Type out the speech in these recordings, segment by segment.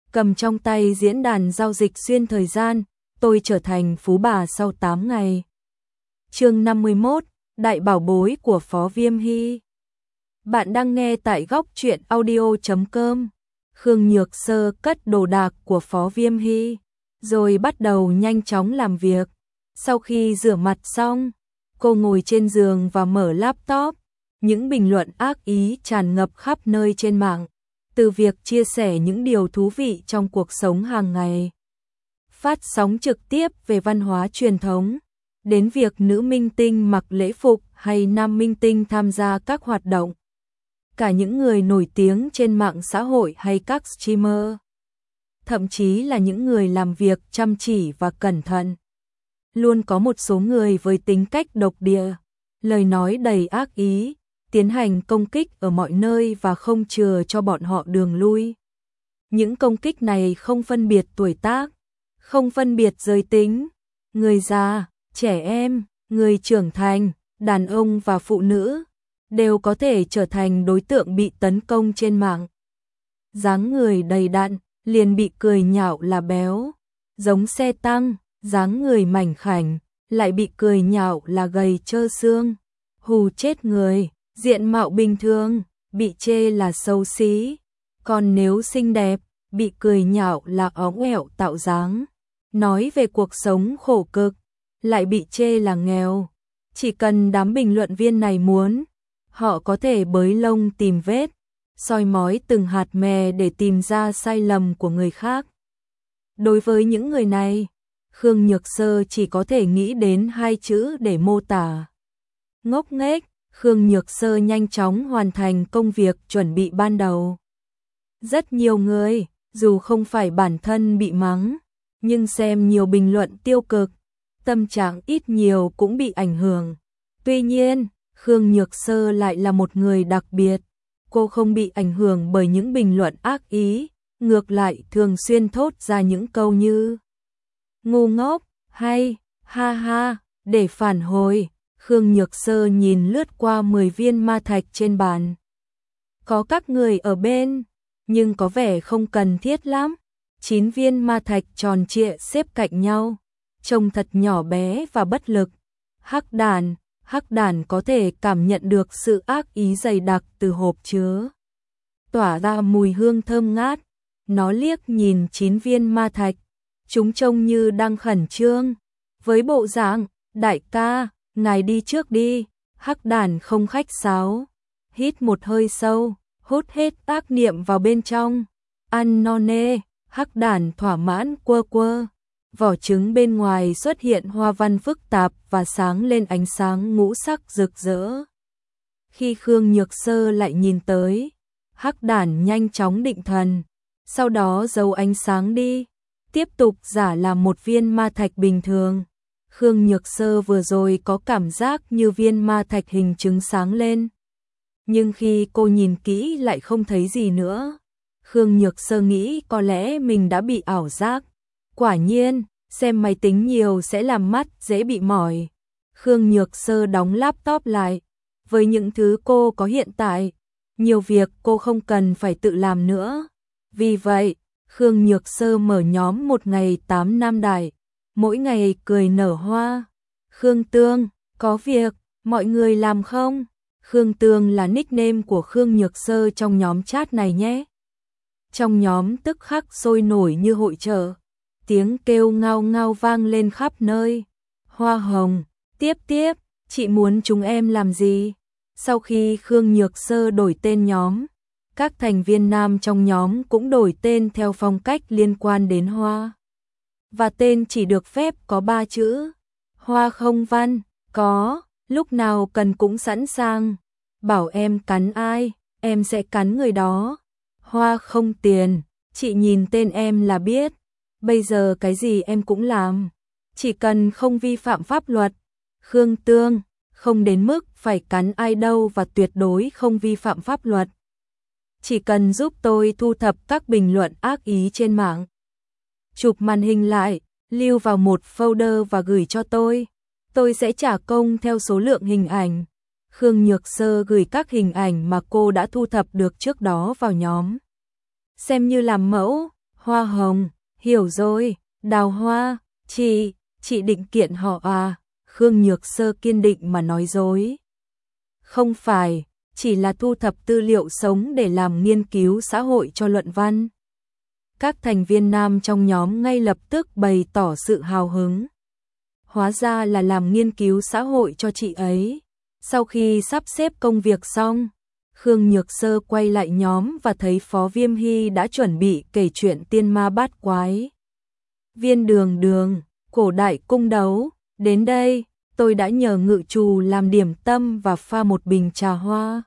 cầm trong tay diễn đàn giao dịch xuyên thời gian, tôi trở thành phú bà sau 8 ngày. Chương 51, Đại bảo bối của Phó Viêm Hy. Bạn đang nghe tại góc truyện audio.com. Khương Nhược Sơ cất đồ đạc của Phó Viêm Hy, rồi bắt đầu nhanh chóng làm việc. Sau khi rửa mặt xong, cô ngồi trên giường và mở laptop. Những bình luận ác ý tràn ngập khắp nơi trên mạng, từ việc chia sẻ những điều thú vị trong cuộc sống hàng ngày, phát sóng trực tiếp về văn hóa truyền thống, đến việc nữ minh tinh mặc lễ phục hay nam minh tinh tham gia các hoạt động. Cả những người nổi tiếng trên mạng xã hội hay các streamer, thậm chí là những người làm việc chăm chỉ và cẩn thận. Luôn có một số người với tính cách độc địa, lời nói đầy ác ý, tiến hành công kích ở mọi nơi và không chừa cho bọn họ đường lui. Những công kích này không phân biệt tuổi tác, không phân biệt giới tính, người già, trẻ em, người trưởng thành, đàn ông và phụ nữ, đều có thể trở thành đối tượng bị tấn công trên mạng. Dáng người đầy đặn, liền bị cười nhạo là béo, giống xe tăng, dáng người mảnh khảnh, lại bị cười nhạo là gầy trơ xương, hù chết người. Diện mạo bình thường, bị chê là xấu xí, còn nếu xinh đẹp, bị cười nhạo là óng ẻo tạo dáng. Nói về cuộc sống khổ cực, lại bị chê là nghèo. Chỉ cần đám bình luận viên này muốn, họ có thể bới lông tìm vết, soi mói từng hạt mè để tìm ra sai lầm của người khác. Đối với những người này, Khương Nhược Sơ chỉ có thể nghĩ đến 2 chữ để mô tả: ngốc nghếch. Khương Nhược Sơ nhanh chóng hoàn thành công việc chuẩn bị ban đầu. Rất nhiều người, dù không phải bản thân bị mắng, nhưng xem nhiều bình luận tiêu cực, tâm trạng ít nhiều cũng bị ảnh hưởng. Tuy nhiên, Khương Nhược Sơ lại là một người đặc biệt. Cô không bị ảnh hưởng bởi những bình luận ác ý, ngược lại thường xuyên thốt ra những câu như ngu ngốc hay ha ha để phản hồi. Khương Nhược Sơ nhìn lướt qua 10 viên ma thạch trên bàn. Có các người ở bên, nhưng có vẻ không cần thiết lắm. 9 viên ma thạch tròn trịa xếp cạnh nhau, trông thật nhỏ bé và bất lực. Hắc đàn có thể cảm nhận được sự ác ý dày đặc từ hộp chứa, tỏa ra mùi hương thơm ngát. Nó liếc nhìn 9 viên ma thạch, chúng trông như đang khẩn trương, với bộ dạng, đại ca, ngài đi trước đi. Hắc đàn không khách sáo, hít một hơi sâu, hút hết ác niệm vào bên trong. Ăn no nê, hắc đàn thỏa mãn quơ quơ. Vỏ trứng bên ngoài xuất hiện hoa văn phức tạp và sáng lên ánh sáng ngũ sắc rực rỡ. Khi Khương Nhược Sơ lại nhìn tới, hắc đàn nhanh chóng định thần, sau đó giấu ánh sáng đi, tiếp tục giả làm một viên ma thạch bình thường. Khương Nhược Sơ vừa rồi có cảm giác như viên ma thạch hình trứng sáng lên, nhưng khi cô nhìn kỹ lại không thấy gì nữa. Khương Nhược Sơ nghĩ có lẽ mình đã bị ảo giác. Quả nhiên, xem máy tính nhiều sẽ làm mắt dễ bị mỏi. Khương Nhược Sơ đóng laptop lại. Với những thứ cô có hiện tại, nhiều việc cô không cần phải tự làm nữa. Vì vậy, Khương Nhược Sơ mở nhóm một ngày 8 năm đại. Mỗi ngày cười nở hoa. Khương Tương, có việc, mọi người làm không? Khương Tương là nickname của Khương Nhược Sơ trong nhóm chat này nhé. Trong nhóm tức khắc sôi nổi như hội chợ. Tiếng kêu ngao ngao vang lên khắp nơi. Hoa hồng, tiếp, chị muốn chúng em làm gì? Sau khi Khương Nhược Sơ đổi tên nhóm, các thành viên nam trong nhóm cũng đổi tên theo phong cách liên quan đến hoa. Và tên chỉ được phép có 3 chữ. Hoa không văn, có, lúc nào cần cũng sẵn sàng. Bảo em cắn ai, em sẽ cắn người đó. Hoa không tiền, chị nhìn tên em là biết. Bây giờ cái gì em cũng làm, chỉ cần không vi phạm pháp luật. Khương Tương, không đến mức phải cắn ai đâu và tuyệt đối không vi phạm pháp luật. Chỉ cần giúp tôi thu thập các bình luận ác ý trên mạng, chụp màn hình lại, lưu vào một folder và gửi cho tôi sẽ trả công theo số lượng hình ảnh. Khương Nhược Sơ gửi các hình ảnh mà cô đã thu thập được trước đó vào nhóm, xem như làm mẫu. Hoa hồng, hiểu rồi, Đào Hoa, chị định kiện họ à? Khương Nhược Sơ kiên định mà nói dối. Không phải, chỉ là thu thập tư liệu sống để làm nghiên cứu xã hội cho luận văn. Các thành viên nam trong nhóm ngay lập tức bày tỏ sự hào hứng. Hóa ra là làm nghiên cứu xã hội cho chị ấy. Sau khi sắp xếp công việc xong, Khương Nhược Sơ quay lại nhóm và thấy Phó Viêm Hy đã chuẩn bị kể chuyện tiên ma bát quái. Viên Đường Đường, cổ đại cung đấu, đến đây, tôi đã nhờ ngự trù làm điểm tâm và pha một bình trà hoa.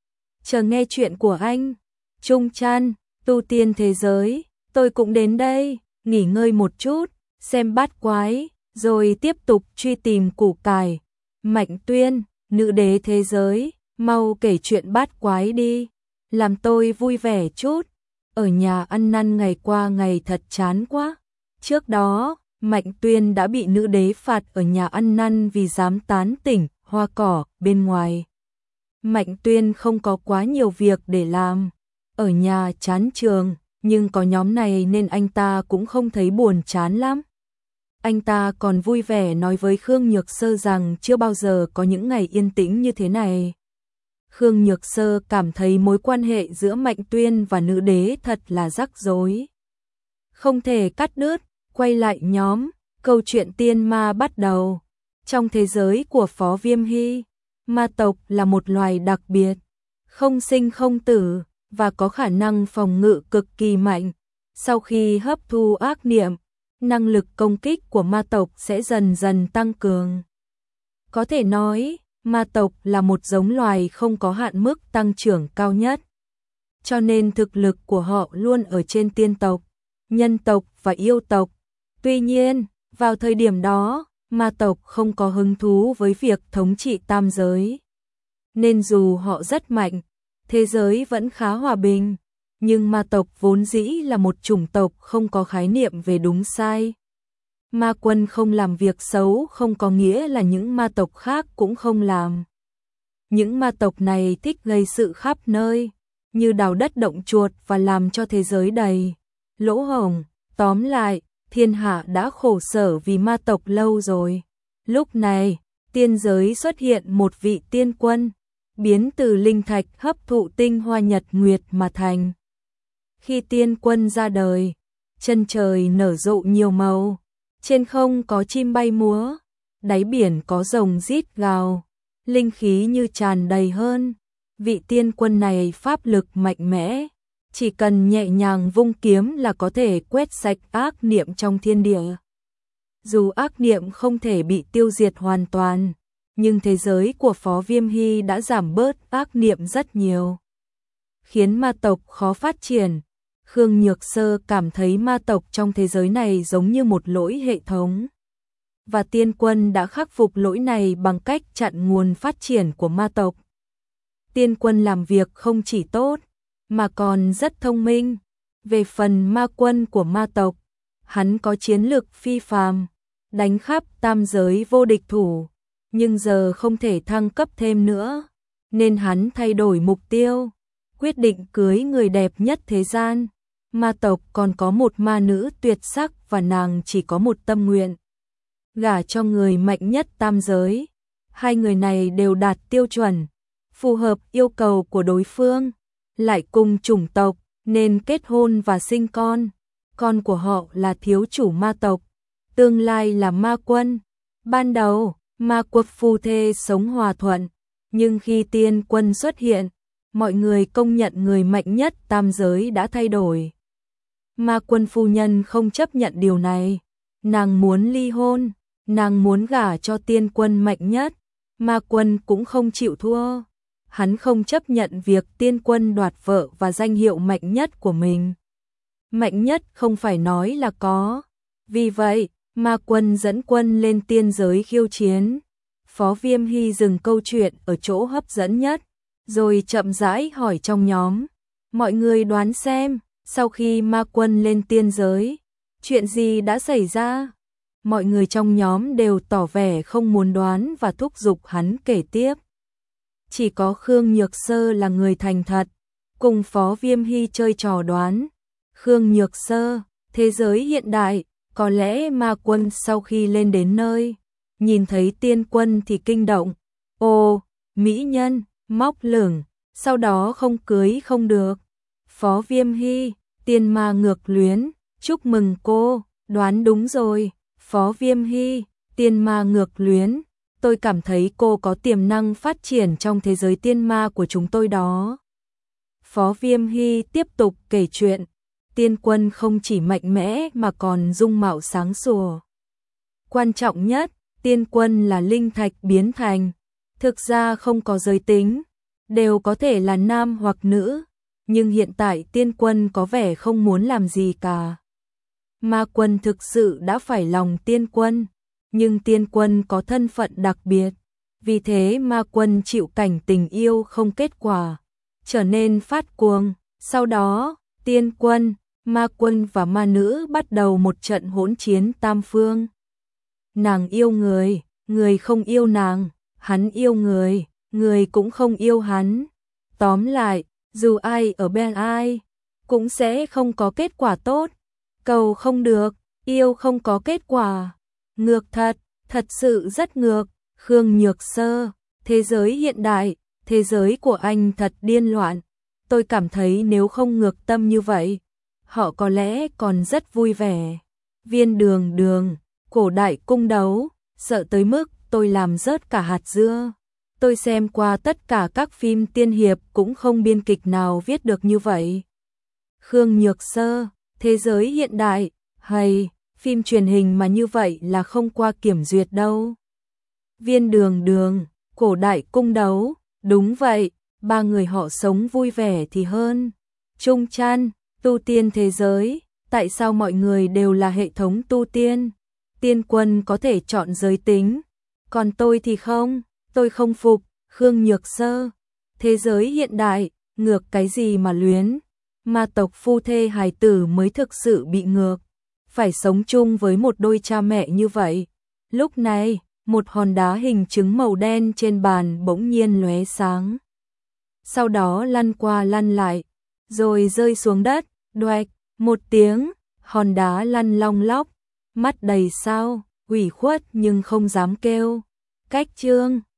Chờ nghe chuyện của anh. Trung Trăn, tu tiên thế giới, tôi cũng đến đây, nghỉ ngơi một chút, xem bát quái, rồi tiếp tục truy tìm củ cải. Mạnh Tuyên, nữ đế thế giới, mau kể chuyện bát quái đi, làm tôi vui vẻ chút. Ở nhà ăn năn ngày qua ngày thật chán quá. Trước đó, Mạnh Tuyên đã bị nữ đế phạt ở nhà ăn năn vì dám tán tỉnh hoa cỏ bên ngoài. Mạnh Tuyên không có quá nhiều việc để làm, ở nhà chán trường, nhưng có nhóm này nên anh ta cũng không thấy buồn chán lắm. Anh ta còn vui vẻ nói với Khương Nhược Sơ rằng chưa bao giờ có những ngày yên tĩnh như thế này. Khương Nhược Sơ cảm thấy mối quan hệ giữa Mạnh Tuyên và nữ đế thật là rắc rối. Không thể cắt đứt, quay lại nhóm, câu chuyện tiên ma bắt đầu. Trong thế giới của Phó Viêm Hy, ma tộc là một loài đặc biệt, không sinh không tử, và có khả năng phòng ngự cực kỳ mạnh. Sau khi hấp thu ác niệm, năng lực công kích của ma tộc sẽ dần dần tăng cường. Có thể nói, ma tộc là một giống loài không có hạn mức tăng trưởng cao nhất. Cho nên thực lực của họ luôn ở trên tiên tộc, nhân tộc và yêu tộc. Tuy nhiên, vào thời điểm đó, ma tộc không có hứng thú với việc thống trị tam giới. Nên dù họ rất mạnh, thế giới vẫn khá hòa bình. Nhưng ma tộc vốn dĩ là một chủng tộc không có khái niệm về đúng sai. Ma quân không làm việc xấu không có nghĩa là những ma tộc khác cũng không làm. Những ma tộc này thích gây sự khắp nơi, như đào đất động chuột và làm cho thế giới đầy lỗ hổng. Tóm lại, thiên hạ đã khổ sở vì ma tộc lâu rồi. Lúc này, tiên giới xuất hiện một vị tiên quân, biến từ linh thạch hấp thụ tinh hoa nhật nguyệt mà thành. Khi tiên quân ra đời, chân trời nở rộ nhiều màu, trên không có chim bay múa, đáy biển có rồng rít gào, linh khí như tràn đầy hơn. Vị tiên quân này pháp lực mạnh mẽ, chỉ cần nhẹ nhàng vung kiếm là có thể quét sạch ác niệm trong thiên địa. Dù ác niệm không thể bị tiêu diệt hoàn toàn, nhưng thế giới của Phó Viêm Hy đã giảm bớt ác niệm rất nhiều, khiến ma tộc khó phát triển. Khương Nhược Sơ cảm thấy ma tộc trong thế giới này giống như một lỗi hệ thống. Và tiên quân đã khắc phục lỗi này bằng cách chặn nguồn phát triển của ma tộc. Tiên quân làm việc không chỉ tốt, mà còn rất thông minh. Về phần ma quân của ma tộc, hắn có chiến lược phi phàm, đánh khắp tam giới vô địch thủ, nhưng giờ không thể thăng cấp thêm nữa, nên hắn thay đổi mục tiêu, quyết định cưới người đẹp nhất thế gian. Ma tộc còn có một ma nữ tuyệt sắc và nàng chỉ có một tâm nguyện, gả cho người mạnh nhất tam giới. Hai người này đều đạt tiêu chuẩn, phù hợp yêu cầu của đối phương, lại cùng chủng tộc nên kết hôn và sinh con. Con của họ là thiếu chủ ma tộc, tương lai là ma quân. Ban đầu, ma quốc phu thê sống hòa thuận, nhưng khi tiên quân xuất hiện, mọi người công nhận người mạnh nhất tam giới đã thay đổi. Ma quân phu nhân không chấp nhận điều này, nàng muốn ly hôn, nàng muốn gả cho tiên quân mạnh nhất. Ma quân cũng không chịu thua, hắn không chấp nhận việc tiên quân đoạt vợ và danh hiệu mạnh nhất của mình. Mạnh nhất không phải nói là có. Vì vậy, ma quân dẫn quân lên tiên giới khiêu chiến. Phó Viêm Hy dừng câu chuyện ở chỗ hấp dẫn nhất, rồi chậm rãi hỏi trong nhóm. Mọi người đoán xem, sau khi ma quân lên tiên giới, chuyện gì đã xảy ra? Mọi người trong nhóm đều tỏ vẻ không muốn đoán và thúc giục hắn kể tiếp. Chỉ có Khương Nhược Sơ là người thành thật, cùng Phó Viêm Hy chơi trò đoán. Khương Nhược Sơ, Thế giới hiện đại, có lẽ ma quân sau khi lên đến nơi, nhìn thấy tiên quân thì kinh động. Ồ, mỹ nhân, móc lửng, sau đó không cưới không được. Phó Viêm Hy, tiên ma ngược luyến, chúc mừng cô, đoán đúng rồi. Phó Viêm Hy, tiên ma ngược luyến, tôi cảm thấy cô có tiềm năng phát triển trong thế giới tiên ma của chúng tôi đó. Phó Viêm Hy tiếp tục kể chuyện, tiên quân không chỉ mạnh mẽ mà còn dung mạo sáng sủa. Quan trọng nhất, tiên quân là linh thạch biến thành, thực ra không có giới tính, đều có thể là nam hoặc nữ, nhưng hiện tại tiên quân có vẻ không muốn làm gì cả. Ma quân thực sự đã phải lòng tiên quân, nhưng tiên quân có thân phận đặc biệt, vì thế ma quân chịu cảnh tình yêu không kết quả, trở nên phát cuồng. Sau đó, tiên quân, ma quân và ma nữ bắt đầu một trận hỗn chiến tam phương. Nàng yêu người, người không yêu nàng, hắn yêu người, người cũng không yêu hắn. Tóm lại, dù ai ở bên ai, cũng sẽ không có kết quả tốt. Cầu không được, yêu không có kết quả. Ngược thật, thật sự rất ngược. Khương Nhược Sơ, thế giới hiện đại, thế giới của anh thật điên loạn. Tôi cảm thấy nếu không ngược tâm như vậy, họ có lẽ còn rất vui vẻ. Viên Đường Đường, cổ đại cung đấu, sợ tới mức tôi làm rớt cả hạt dưa. Tôi xem qua tất cả các phim tiên hiệp cũng không biên kịch nào viết được như vậy. Khương Nhược Sơ, thế giới hiện đại, hay, phim truyền hình mà như vậy là không qua kiểm duyệt đâu. Viên Đường Đường, cổ đại cung đấu, đúng vậy, ba người họ sống vui vẻ thì hơn. Trung Trăn, tu tiên thế giới, tại sao mọi người đều là hệ thống tu tiên? Tiên quân có thể chọn giới tính, còn tôi thì không, tôi không phục. Khương Nhược Sơ, thế giới hiện đại, ngược cái gì mà luyến? Ma tộc phu thê hài tử mới thực sự bị ngược, phải sống chung với một đôi cha mẹ như vậy. Lúc này, một hòn đá hình trứng màu đen trên bàn bỗng nhiên lóe sáng. Sau đó lăn qua lăn lại, rồi rơi xuống đất, đoạch, một tiếng, hòn đá lăn long lóc, mắt đầy sao, ủy khuất nhưng không dám kêu. Cách chương